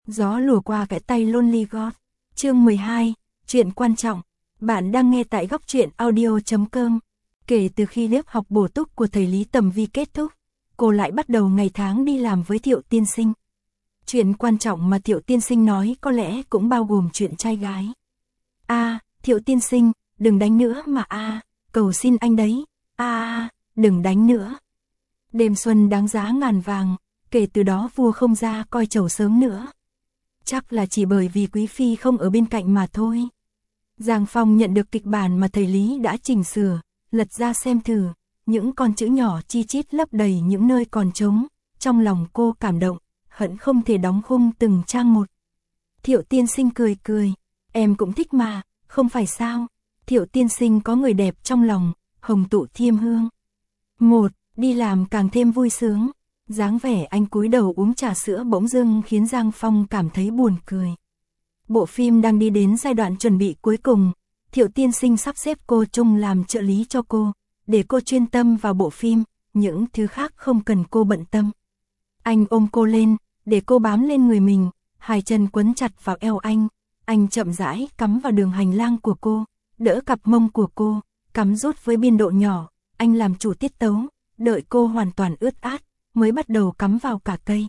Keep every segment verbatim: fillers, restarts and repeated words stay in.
Gió lùa qua cái tay Lonely God. Chương mười hai, chuyện quan trọng. Bạn đang nghe tại góc truyện audio chấm com. Kể từ khi lớp học bổ túc của thầy Lý Tầm Vi kết thúc, cô lại bắt đầu ngày tháng đi làm với Thiệu tiên sinh. Chuyện quan trọng mà Thiệu tiên sinh nói có lẽ cũng bao gồm chuyện trai gái. A, à, Thiệu tiên sinh, đừng đánh nữa mà a, à, cầu xin anh đấy. A, à, đừng đánh nữa. Đêm xuân đáng giá ngàn vàng, kể từ đó vua không ra coi trầu sớm nữa. Chắc là chỉ bởi vì quý phi không ở bên cạnh mà thôi. Giang Phong nhận được kịch bản mà thầy Lý đã chỉnh sửa, lật ra xem thử, những con chữ nhỏ chi chít lấp đầy những nơi còn trống, trong lòng cô cảm động, hận không thể đóng khung từng trang một. Thiệu tiên sinh cười cười, em cũng thích mà, không phải sao? Thiệu tiên sinh có người đẹp trong lòng, hồng tụ thiêm hương. Một, đi làm càng thêm vui sướng. Dáng vẻ anh cúi đầu uống trà sữa bỗng dưng khiến Giang Phong cảm thấy buồn cười. Bộ phim đang đi đến giai đoạn chuẩn bị cuối cùng, Thiệu tiên sinh sắp xếp cô Trung làm trợ lý cho cô, để cô chuyên tâm vào bộ phim, những thứ khác không cần cô bận tâm. Anh ôm cô lên, để cô bám lên người mình, hai chân quấn chặt vào eo anh, anh chậm rãi cắm vào đường hành lang của cô, đỡ cặp mông của cô, cắm rút với biên độ nhỏ, anh làm chủ tiết tấu, đợi cô hoàn toàn ướt át, mới bắt đầu cắm vào cả cây.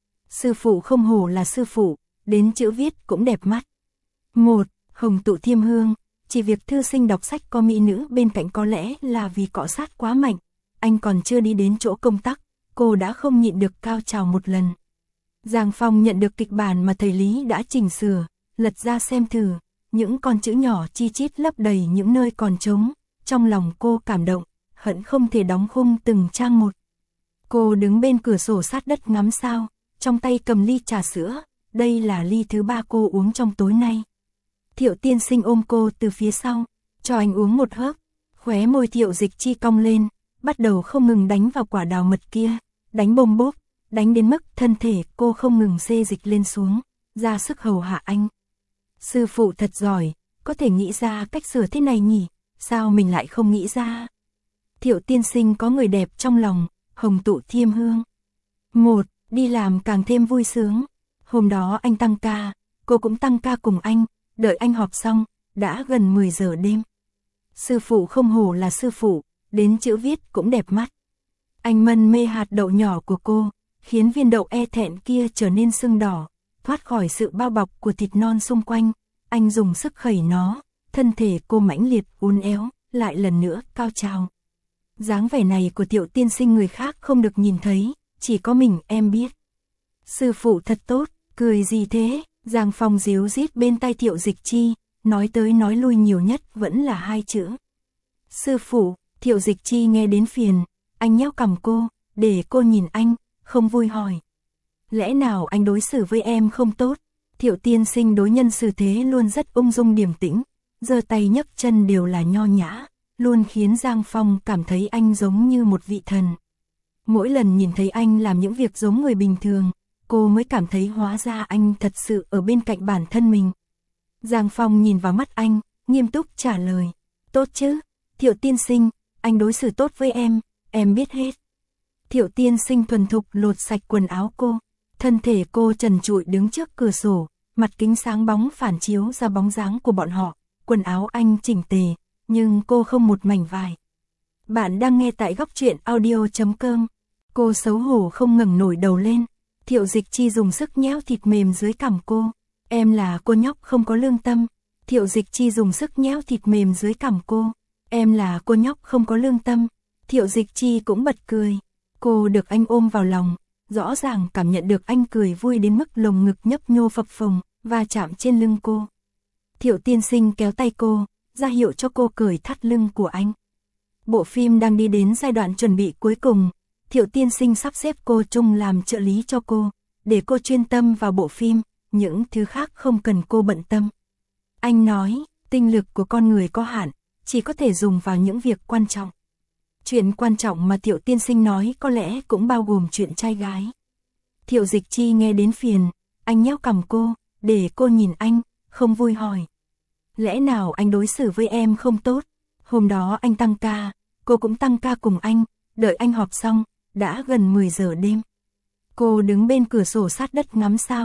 Sư phụ không hổ là sư phụ, đến chữ viết cũng đẹp mắt. Một, hồng tụ thiêm hương, chỉ việc thư sinh đọc sách có mỹ nữ bên cạnh có lẽ là vì cọ sát quá mạnh, anh còn chưa đi đến chỗ công tắc, cô đã không nhịn được cao trào một lần. Giang Phong nhận được kịch bản mà thầy Lý đã chỉnh sửa, lật ra xem thử, những con chữ nhỏ chi chít lấp đầy những nơi còn trống, trong lòng cô cảm động, hận không thể đóng khung từng trang một. Cô đứng bên cửa sổ sát đất ngắm sao, trong tay cầm ly trà sữa, đây là ly thứ ba cô uống trong tối nay. Thiệu tiên sinh ôm cô từ phía sau, cho anh uống một hớp, khóe môi Thiệu Dịch Chi cong lên, bắt đầu không ngừng đánh vào quả đào mật kia, đánh bôm bốp, đánh đến mức thân thể cô không ngừng xê dịch lên xuống, ra sức hầu hạ anh. Sư phụ thật giỏi, có thể nghĩ ra cách sửa thế này nhỉ, sao mình lại không nghĩ ra. Thiệu tiên sinh có người đẹp trong lòng, hồng tụ thiêm hương. Một, đi làm càng thêm vui sướng. Hôm đó anh tăng ca, cô cũng tăng ca cùng anh, đợi anh họp xong, đã gần mười giờ đêm. Sư phụ không hổ là sư phụ, đến chữ viết cũng đẹp mắt. Anh mân mê hạt đậu nhỏ của cô, khiến viên đậu e thẹn kia trở nên sưng đỏ, thoát khỏi sự bao bọc của thịt non xung quanh. Anh dùng sức khẩy nó, thân thể cô mãnh liệt uốn éo, lại lần nữa cao trào. Dáng vẻ này của Thiệu tiên sinh người khác không được nhìn thấy, chỉ có mình em biết. Sư phụ thật tốt, cười gì thế? Giang Phong díu dít bên tai Thiệu Dịch Chi, nói tới nói lui nhiều nhất vẫn là hai chữ. Sư phụ, Thiệu Dịch Chi nghe đến phiền, anh nhéo cằm cô, để cô nhìn anh, không vui hỏi. Lẽ nào anh đối xử với em không tốt? Thiệu tiên sinh đối nhân xử thế luôn rất ung dung điềm tĩnh, giơ tay nhấc chân đều là nho nhã, luôn khiến Giang Phong cảm thấy anh giống như một vị thần. Mỗi lần nhìn thấy anh làm những việc giống người bình thường, cô mới cảm thấy hóa ra anh thật sự ở bên cạnh bản thân mình. Giang Phong nhìn vào mắt anh, nghiêm túc trả lời. Tốt chứ, Thiệu tiên sinh, anh đối xử tốt với em, em biết hết. Thiệu tiên sinh thuần thục lột sạch quần áo cô, thân thể cô trần trụi đứng trước cửa sổ, mặt kính sáng bóng phản chiếu ra bóng dáng của bọn họ, quần áo anh chỉnh tề, nhưng cô không một mảnh vải. Bạn đang nghe tại góc truyện audio chấm com. Cô xấu hổ không ngẩng nổi đầu lên. Thiệu Dịch Chi dùng sức nhéo thịt mềm dưới cằm cô. Em là cô nhóc không có lương tâm. Thiệu Dịch Chi dùng sức nhéo thịt mềm dưới cằm cô. Em là cô nhóc không có lương tâm. Thiệu Dịch Chi cũng bật cười. Cô được anh ôm vào lòng, rõ ràng cảm nhận được anh cười vui đến mức lồng ngực nhấp nhô phập phồng, và chạm trên lưng cô. Thiệu tiên sinh kéo tay cô, ra hiệu cho cô cởi thắt lưng của anh. Bộ phim đang đi đến giai đoạn chuẩn bị cuối cùng, Thiệu tiên sinh sắp xếp cô Trung làm trợ lý cho cô, để cô chuyên tâm vào bộ phim, những thứ khác không cần cô bận tâm. Anh nói, tinh lực của con người có hạn, chỉ có thể dùng vào những việc quan trọng. Chuyện quan trọng mà Thiệu tiên sinh nói có lẽ cũng bao gồm chuyện trai gái. Thiệu Dịch Chi nghe đến phiền, anh nhéo cằm cô, để cô nhìn anh, không vui hỏi. Lẽ nào anh đối xử với em không tốt? Hôm đó anh tăng ca, cô cũng tăng ca cùng anh, đợi anh họp xong, đã gần mười giờ đêm. Cô đứng bên cửa sổ sát đất ngắm sao,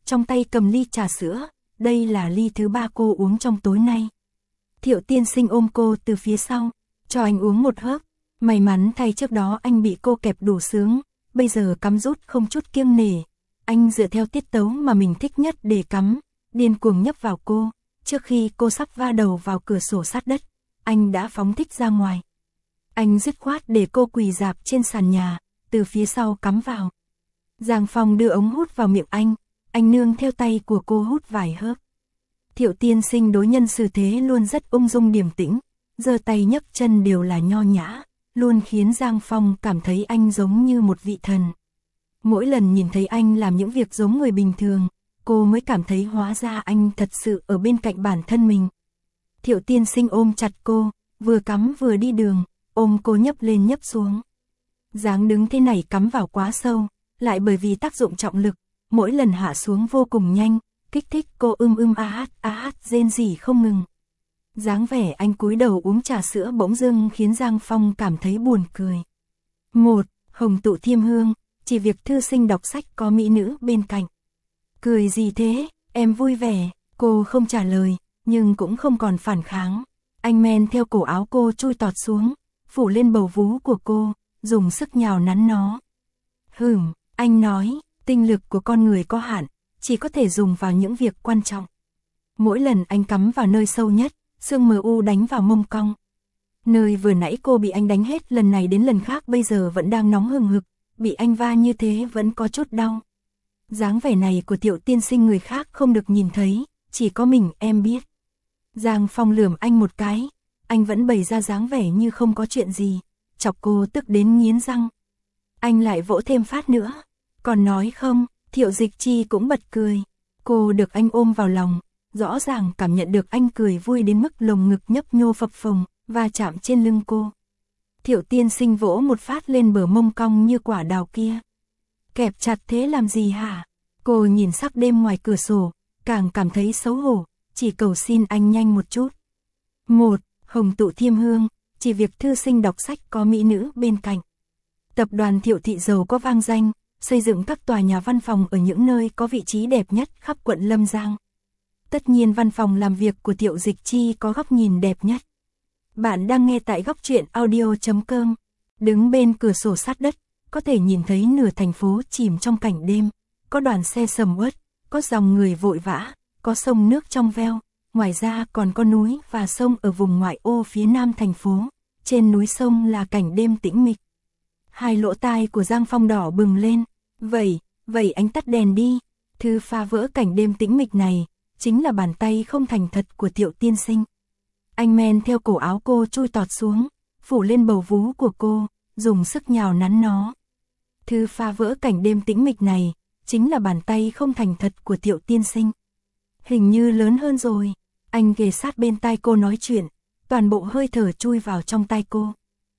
trong tay cầm ly trà sữa, đây là ly thứ ba cô uống trong tối nay. Thiệu tiên sinh ôm cô từ phía sau, cho anh uống một hớp, may mắn thay trước đó anh bị cô kẹp đủ sướng, bây giờ cắm rút không chút kiêng nể. Anh dựa theo tiết tấu mà mình thích nhất để cắm, điên cuồng nhấp vào cô, trước khi cô sắp va đầu vào cửa sổ sát đất, anh đã phóng thích ra ngoài. Anh dứt khoát để cô quỳ rạp trên sàn nhà, từ phía sau cắm vào. Giang Phong đưa ống hút vào miệng anh, anh nương theo tay của cô hút vài hớp. Thiệu tiên sinh đối nhân xử thế luôn rất ung dung điềm tĩnh, giơ tay nhấc chân đều là nho nhã, luôn khiến Giang Phong cảm thấy anh giống như một vị thần. Mỗi lần nhìn thấy anh làm những việc giống người bình thường, cô mới cảm thấy hóa ra anh thật sự ở bên cạnh bản thân mình. Thiệu tiên sinh ôm chặt cô, vừa cắm vừa đi đường, ôm cô nhấp lên nhấp xuống. Dáng đứng thế này cắm vào quá sâu, lại bởi vì tác dụng trọng lực, mỗi lần hạ xuống vô cùng nhanh, kích thích cô ưm ưm a hát a hát rên rỉ không ngừng. Dáng vẻ anh cúi đầu uống trà sữa bỗng dưng khiến Giang Phong cảm thấy buồn cười. Một, Hồng tụ thiêm hương, chỉ việc thư sinh đọc sách có mỹ nữ bên cạnh. Cười gì thế, em vui vẻ, cô không trả lời, nhưng cũng không còn phản kháng. Anh men theo cổ áo cô chui tọt xuống, phủ lên bầu vú của cô, dùng sức nhào nắn nó. Hửm, anh nói, tinh lực của con người có hạn, chỉ có thể dùng vào những việc quan trọng. Mỗi lần anh cắm vào nơi sâu nhất, xương mờ u đánh vào mông cong. Nơi vừa nãy cô bị anh đánh hết lần này đến lần khác bây giờ vẫn đang nóng hừng hực, bị anh va như thế vẫn có chút đau. Dáng vẻ này của Thiệu tiên sinh người khác không được nhìn thấy, chỉ có mình em biết. Giang Phong lườm anh một cái, anh vẫn bày ra dáng vẻ như không có chuyện gì, chọc cô tức đến nghiến răng. Anh lại vỗ thêm phát nữa, còn nói không, Thiệu Dịch Chi cũng bật cười. Cô được anh ôm vào lòng, rõ ràng cảm nhận được anh cười vui đến mức lồng ngực nhấp nhô phập phồng, và chạm trên lưng cô. Thiệu tiên sinh vỗ một phát lên bờ mông cong như quả đào kia. Kẹp chặt thế làm gì hả? Cô nhìn sắc đêm ngoài cửa sổ, càng cảm thấy xấu hổ, chỉ cầu xin anh nhanh một chút. Một, Hồng tụ thiêm hương, chỉ việc thư sinh đọc sách có mỹ nữ bên cạnh. Tập đoàn Thiệu thị giàu có vang danh, xây dựng các tòa nhà văn phòng ở những nơi có vị trí đẹp nhất khắp quận Lâm Giang. Tất nhiên văn phòng làm việc của Thiệu Dịch Chi có góc nhìn đẹp nhất. Bạn đang nghe tại góc truyện audio chấm com. Đứng bên cửa sổ sát đất, có thể nhìn thấy nửa thành phố chìm trong cảnh đêm. Có đoàn xe sầm uất, có dòng người vội vã, có sông nước trong veo. Ngoài ra còn có núi và sông ở vùng ngoại ô phía nam thành phố. Trên núi sông là cảnh đêm tĩnh mịch. Hai lỗ tai của Giang Phong đỏ bừng lên. Vậy, vậy anh tắt đèn đi. Thứ phá vỡ cảnh đêm tĩnh mịch này, chính là bàn tay không thành thật của Thiệu tiên sinh. Anh men theo cổ áo cô chui tọt xuống, phủ lên bầu vú của cô, dùng sức nhào nắn nó. Thứ phá vỡ cảnh đêm tĩnh mịch này, chính là bàn tay không thành thật của Thiệu tiên sinh. Hình như lớn hơn rồi, anh kề sát bên tai cô nói chuyện, toàn bộ hơi thở chui vào trong tai cô.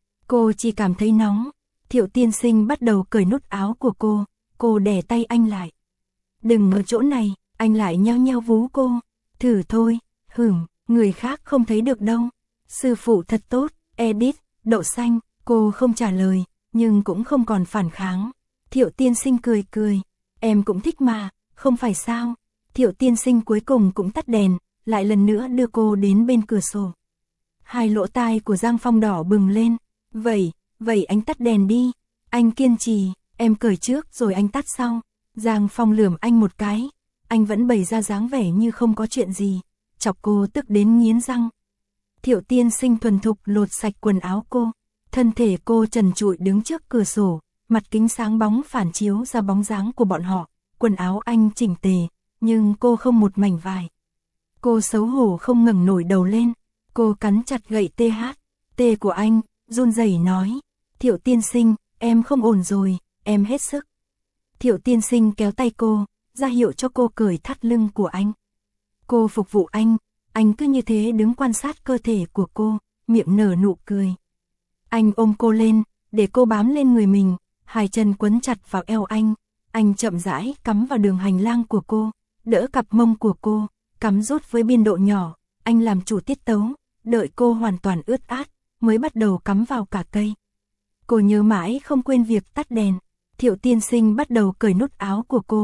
Cô chỉ cảm thấy nóng, Thiệu tiên sinh bắt đầu cởi nút áo của cô, cô đè tay anh lại. Đừng ở chỗ này, anh lại nheo nheo vú cô, thử thôi, hửm. Người khác không thấy được đâu. Sư phụ thật tốt, edit, đậu xanh, cô không trả lời, nhưng cũng không còn phản kháng. Thiệu tiên sinh cười cười, em cũng thích mà, không phải sao. Thiệu tiên sinh cuối cùng cũng tắt đèn, lại lần nữa đưa cô đến bên cửa sổ. Hai lỗ tai của Giang Phong đỏ bừng lên, vậy, vậy anh tắt đèn đi. Anh kiên trì, em cởi trước rồi anh tắt sau. Giang Phong lườm anh một cái, anh vẫn bày ra dáng vẻ như không có chuyện gì. Chọc cô tức đến nghiến răng. Thiệu tiên sinh thuần thục lột sạch quần áo cô, thân thể cô trần trụi đứng trước cửa sổ, mặt kính sáng bóng phản chiếu ra bóng dáng của bọn họ, quần áo anh chỉnh tề, nhưng cô không một mảnh vải. Cô xấu hổ không ngẩng nổi đầu lên, cô cắn chặt gậy tê hát, tê của anh, run rẩy nói, Thiệu tiên sinh, em không ổn rồi, em hết sức. Thiệu tiên sinh kéo tay cô, ra hiệu cho cô cởi thắt lưng của anh. Cô phục vụ anh, anh cứ như thế đứng quan sát cơ thể của cô, miệng nở nụ cười. Anh ôm cô lên, để cô bám lên người mình, hai chân quấn chặt vào eo anh. Anh chậm rãi cắm vào đường hành lang của cô, đỡ cặp mông của cô, cắm rút với biên độ nhỏ. Anh làm chủ tiết tấu, đợi cô hoàn toàn ướt át, mới bắt đầu cắm vào cả cây. Cô nhớ mãi không quên việc tắt đèn. Thiệu tiên sinh bắt đầu cởi nút áo của cô,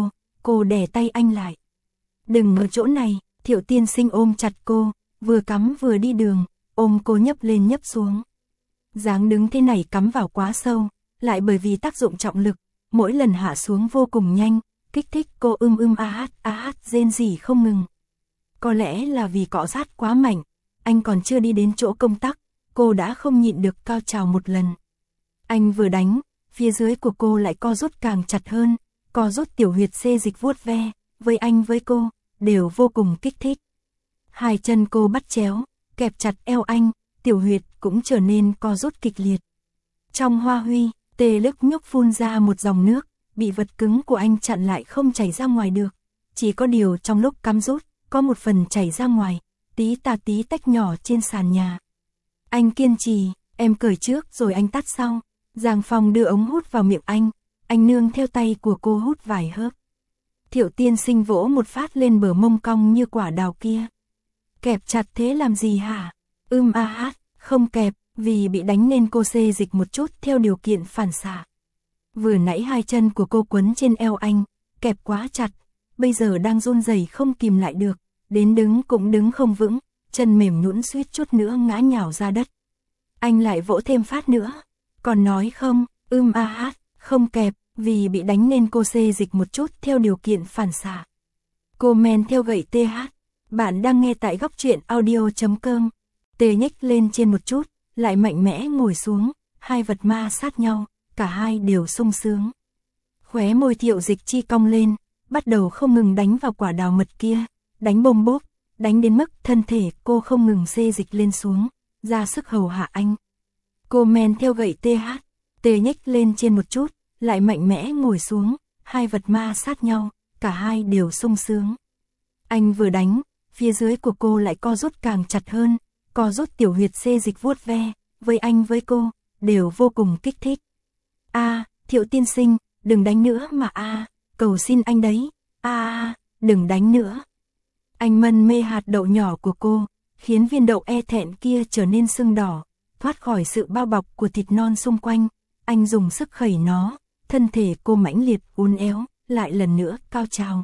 cô đè tay anh lại. Đừng ở chỗ này, Thiệu tiên sinh ôm chặt cô, vừa cắm vừa đi đường, ôm cô nhấp lên nhấp xuống. Dáng đứng thế này cắm vào quá sâu, lại bởi vì tác dụng trọng lực, mỗi lần hạ xuống vô cùng nhanh, kích thích cô ưm ưm a hát a hát rên rỉ không ngừng. Có lẽ là vì cọ sát quá mạnh, anh còn chưa đi đến chỗ công tắc, cô đã không nhịn được cao trào một lần. Anh vừa đánh, phía dưới của cô lại co rút càng chặt hơn, co rút tiểu huyệt xê dịch vuốt ve, với anh với cô, đều vô cùng kích thích. Hai chân cô bắt chéo, kẹp chặt eo anh, tiểu huyệt cũng trở nên co rút kịch liệt. Trong hoa huy, tê lức nhúc phun ra một dòng nước, bị vật cứng của anh chặn lại không chảy ra ngoài được. Chỉ có điều trong lúc cắm rút, có một phần chảy ra ngoài, tí tà tí tách nhỏ trên sàn nhà. Anh kiên trì, em cởi trước rồi anh tắt sau. Giang Phong đưa ống hút vào miệng anh, anh nương theo tay của cô hút vài hớp. Thiệu tiên sinh vỗ một phát lên bờ mông cong như quả đào kia. Kẹp chặt thế làm gì hả? Ưm a hát, không kẹp, vì bị đánh nên cô xê dịch một chút theo điều kiện phản xạ. Vừa nãy hai chân của cô quấn trên eo anh, kẹp quá chặt, bây giờ đang run rẩy không kìm lại được, đến đứng cũng đứng không vững, chân mềm nhũn suýt chút nữa ngã nhào ra đất. Anh lại vỗ thêm phát nữa, còn nói không, ưm a hát, không kẹp, vì bị đánh nên cô xê dịch một chút theo điều kiện phản xạ. Cô men theo gậy tê hát, bạn đang nghe tại góc truyện audio chấm com. Tê nhếch lên trên một chút, lại mạnh mẽ ngồi xuống, hai vật ma sát nhau, cả hai đều sung sướng. Khóe môi Thiệu Dịch Chi cong lên, bắt đầu không ngừng đánh vào quả đào mật kia, đánh bôm bốp, đánh đến mức thân thể cô không ngừng xê dịch lên xuống, ra sức hầu hạ anh. Cô men theo gậy tê hát, tê nhếch lên trên một chút, lại mạnh mẽ ngồi xuống, hai vật ma sát nhau, cả hai đều sung sướng. Anh vừa đánh, phía dưới của cô lại co rút càng chặt hơn, co rút tiểu huyệt xê dịch vuốt ve, với anh với cô, đều vô cùng kích thích. A, à, Thiệu tiên sinh, đừng đánh nữa mà a, à, cầu xin anh đấy, a à, đừng đánh nữa. Anh mân mê hạt đậu nhỏ của cô, khiến viên đậu e thẹn kia trở nên sưng đỏ, thoát khỏi sự bao bọc của thịt non xung quanh, anh dùng sức khẩy nó, thân thể cô mãnh liệt uốn éo, lại lần nữa cao trào.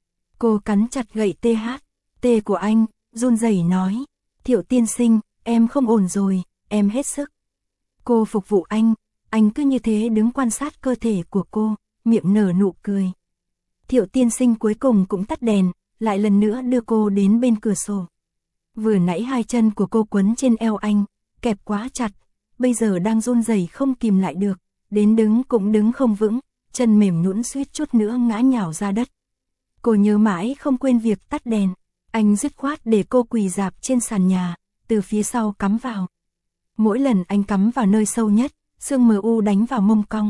Cô cắn chặt gậy tê hát, tê của anh, run rẩy nói, Thiệu tiên sinh, em không ổn rồi, em hết sức. Cô phục vụ anh, anh cứ như thế đứng quan sát cơ thể của cô, miệng nở nụ cười. Thiệu tiên sinh cuối cùng cũng tắt đèn, lại lần nữa đưa cô đến bên cửa sổ. Vừa nãy hai chân của cô quấn trên eo anh, kẹp quá chặt, bây giờ đang run rẩy không kìm lại được, đến đứng cũng đứng không vững, chân mềm nhũn suýt chút nữa ngã nhào ra đất. Cô nhớ mãi không quên việc tắt đèn, anh dứt khoát để cô quỳ rạp trên sàn nhà, từ phía sau cắm vào. Mỗi lần anh cắm vào nơi sâu nhất, xương mờ u đánh vào mông cong.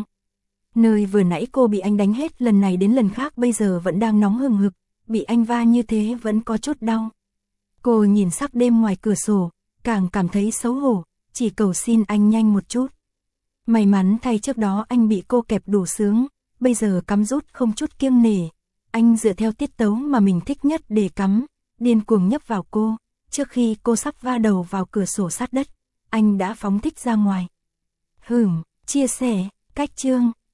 Nơi vừa nãy cô bị anh đánh hết lần này đến lần khác bây giờ vẫn đang nóng hừng hực, bị anh va như thế vẫn có chút đau. Cô nhìn sắc đêm ngoài cửa sổ, càng cảm thấy xấu hổ, chỉ cầu xin anh nhanh một chút. May mắn thay trước đó anh bị cô kẹp đủ sướng, bây giờ cắm rút không chút kiêng nể. Anh dựa theo tiết tấu mà mình thích nhất để cắm, điên cuồng nhấp vào cô, trước khi cô sắp va đầu vào cửa sổ sát đất, anh đã phóng thích ra ngoài. Hửm, chia sẻ, cách chương.